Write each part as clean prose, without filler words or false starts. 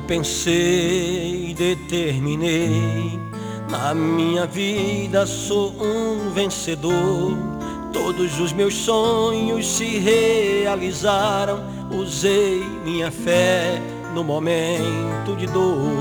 pensei e determinei, na minha vida sou um vencedor. Todos os meus sonhos se realizaram. Usei minha fé no momento de dor.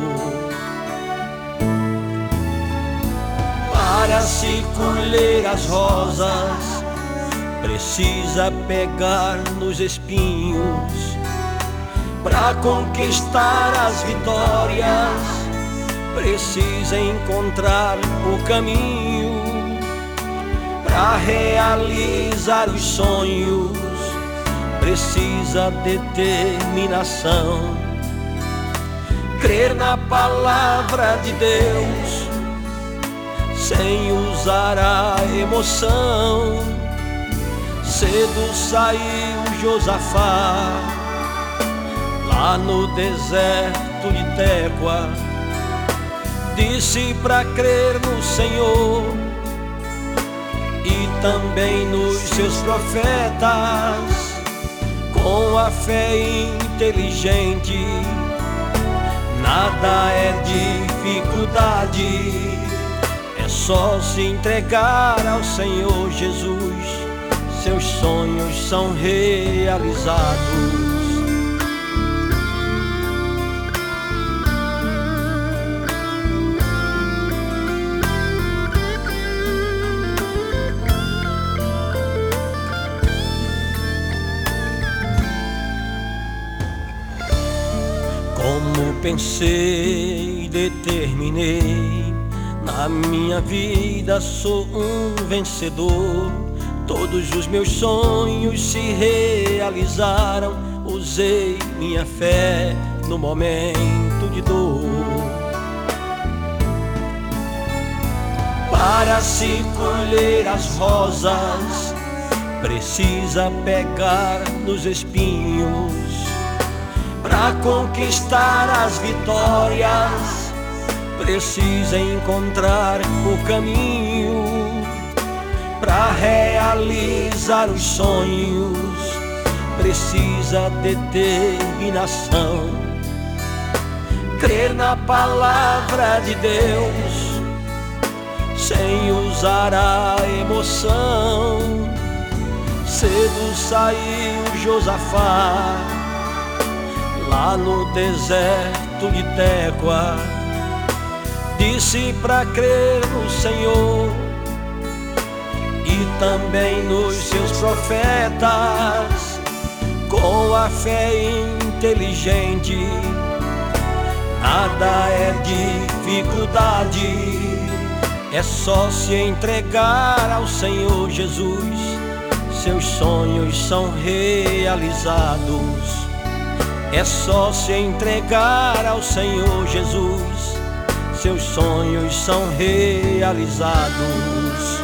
Para se colher as rosas, precisa pegar nos espinhos. Para conquistar as vitórias, precisa encontrar o caminho. Para realizar os sonhos, precisa determinação. Crer na palavra de Deus, sem usar a emoção. Cedo saiu Josafá, lá no deserto de Tecoa. Disse pra crer no Senhor e também nos seus profetas. Com a fé inteligente, nada é dificuldade. É só se entregar ao Senhor Jesus, seus sonhos são realizados. Como pensei e determinei, na minha vida sou um vencedor. Todos os meus sonhos se realizaram. Usei minha fé no momento de dor. Para se colher as rosas, precisa pegar nos espinhos. Para conquistar as vitórias, precisa encontrar o caminho. Para realizar os sonhos, precisa determinação. Crer na palavra de Deus, sem usar a emoção. Cedo saiu Josafá, lá no deserto de Tecoa. Disse pra crer no Senhor e também nos seus profetas. Com a fé inteligente, nada é dificuldade. É só se entregar ao Senhor Jesus, seus sonhos são realizados. É só se entregar ao Senhor Jesus, seus sonhos são realizados.